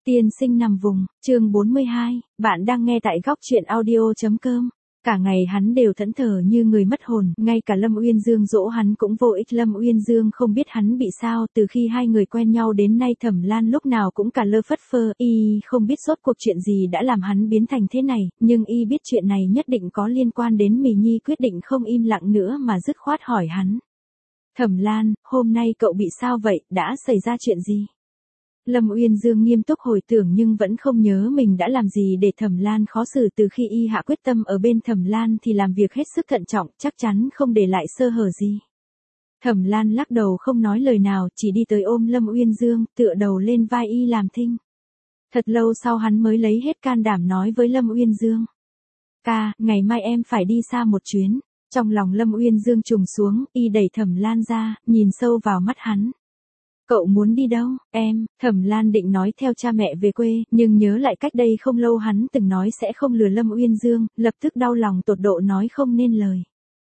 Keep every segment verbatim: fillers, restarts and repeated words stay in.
Tiên sinh nằm vùng, chương bốn mươi hai, bạn đang nghe tại góc truyện audio.com. Cả ngày hắn đều thẫn thờ như người mất hồn, ngay cả Lâm Uyên Dương dỗ hắn cũng vô ích. Lâm Uyên Dương không biết hắn bị sao, từ khi hai người quen nhau đến nay Thẩm Lan lúc nào cũng cả lơ phất phơ, y không biết rốt cuộc chuyện gì đã làm hắn biến thành thế này, nhưng y biết chuyện này nhất định có liên quan đến Mì Nhi, quyết định không im lặng nữa mà dứt khoát hỏi hắn. Thẩm Lan, hôm nay cậu bị sao vậy, đã xảy ra chuyện gì? Lâm Uyên Dương nghiêm túc hồi tưởng nhưng vẫn không nhớ mình đã làm gì để Thẩm Lan khó xử. Từ khi y hạ quyết tâm ở bên Thẩm Lan thì làm việc hết sức thận trọng, chắc chắn không để lại sơ hở gì. Thẩm Lan lắc đầu không nói lời nào, chỉ đi tới ôm Lâm Uyên Dương, tựa đầu lên vai y làm thinh. Thật lâu sau hắn mới lấy hết can đảm nói với Lâm Uyên Dương. Ca, ngày mai em phải đi xa một chuyến. Trong lòng Lâm Uyên Dương trùng xuống, y đẩy Thẩm Lan ra, nhìn sâu vào mắt hắn. Cậu muốn đi đâu, em? Thẩm Lan định nói theo cha mẹ về quê, nhưng nhớ lại cách đây không lâu hắn từng nói sẽ không lừa Lâm Uyên Dương, lập tức đau lòng tột độ nói không nên lời.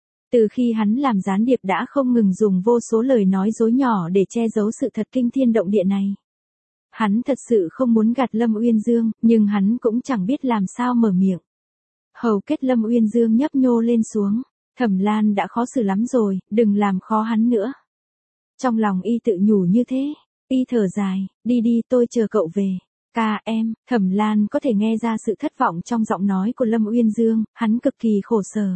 Từ khi hắn làm gián điệp đã không ngừng dùng vô số lời nói dối nhỏ để che giấu sự thật kinh thiên động địa này. Hắn thật sự không muốn gạt Lâm Uyên Dương, nhưng hắn cũng chẳng biết làm sao mở miệng. Hầu kết Lâm Uyên Dương nhấp nhô lên xuống. Thẩm Lan đã khó xử lắm rồi, đừng làm khó hắn nữa. Trong lòng y tự nhủ như thế, y thở dài, đi đi tôi chờ cậu về. Ca em, Thẩm Lan có thể nghe ra sự thất vọng trong giọng nói của Lâm Uyên Dương, hắn cực kỳ khổ sở.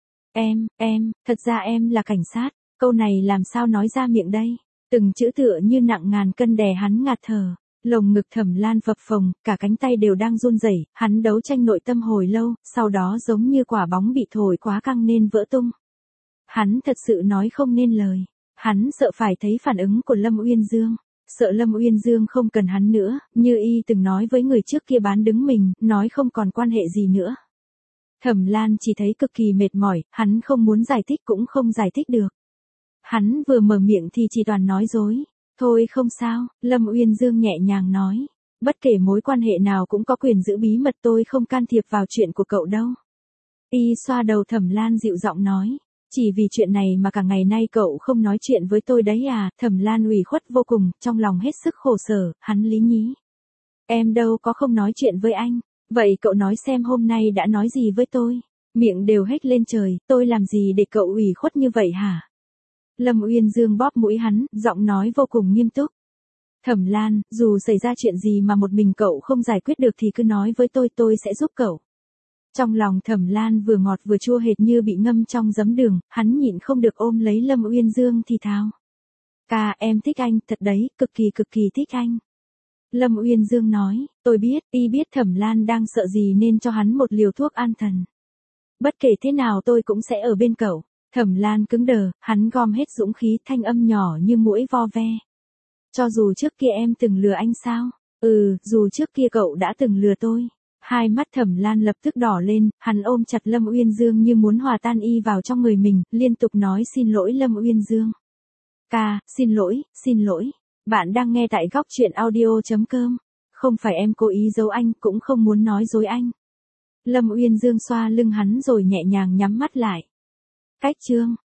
Em, em, thật ra em là cảnh sát, câu này làm sao nói ra miệng đây? Từng chữ tựa như nặng ngàn cân đè hắn ngạt thở. Lồng ngực Thẩm Lan phập phồng, cả cánh tay đều đang run rẩy, hắn đấu tranh nội tâm hồi lâu, sau đó giống như quả bóng bị thổi quá căng nên vỡ tung. Hắn thật sự nói không nên lời. Hắn sợ phải thấy phản ứng của Lâm Uyên Dương, sợ Lâm Uyên Dương không cần hắn nữa, như y từng nói với người trước kia bán đứng mình, nói không còn quan hệ gì nữa. Thẩm Lan chỉ thấy cực kỳ mệt mỏi, hắn không muốn giải thích cũng không giải thích được. Hắn vừa mở miệng thì chỉ toàn nói dối. Thôi không sao, Lâm Uyên Dương nhẹ nhàng nói. Bất kể mối quan hệ nào cũng có quyền giữ bí mật, tôi không can thiệp vào chuyện của cậu đâu. Y xoa đầu Thẩm Lan dịu giọng nói. Chỉ vì chuyện này mà cả ngày nay cậu không nói chuyện với tôi đấy à? Thẩm Lan ủy khuất vô cùng, trong lòng hết sức khổ sở, hắn lý nhí. Em đâu có không nói chuyện với anh. Vậy cậu nói xem hôm nay đã nói gì với tôi? Miệng đều hết lên trời, tôi làm gì để cậu ủy khuất như vậy hả? Lâm Uyên Dương bóp mũi hắn, giọng nói vô cùng nghiêm túc. Thẩm Lan, dù xảy ra chuyện gì mà một mình cậu không giải quyết được thì cứ nói với tôi, tôi sẽ giúp cậu. Trong lòng Thẩm Lan vừa ngọt vừa chua hệt như bị ngâm trong giấm đường, hắn nhịn không được ôm lấy Lâm Uyên Dương thì thào. Ca, em thích anh, thật đấy, cực kỳ cực kỳ thích anh. Lâm Uyên Dương nói, tôi biết, y biết Thẩm Lan đang sợ gì nên cho hắn một liều thuốc an thần. Bất kể thế nào tôi cũng sẽ ở bên cậu. Thẩm Lan cứng đờ, hắn gom hết dũng khí, thanh âm nhỏ như muỗi vo ve. Cho dù trước kia em từng lừa anh sao? Ừ, dù trước kia cậu đã từng lừa tôi. Hai mắt Thẩm Lan lập tức đỏ lên, hắn ôm chặt Lâm Uyên Dương như muốn hòa tan y vào trong người mình, liên tục nói xin lỗi Lâm Uyên Dương. Ca, xin lỗi, xin lỗi. Bạn đang nghe tại góc truyện audio.com. Không phải em cố ý giấu anh, cũng không muốn nói dối anh. Lâm Uyên Dương xoa lưng hắn rồi nhẹ nhàng nhắm mắt lại. Cách chương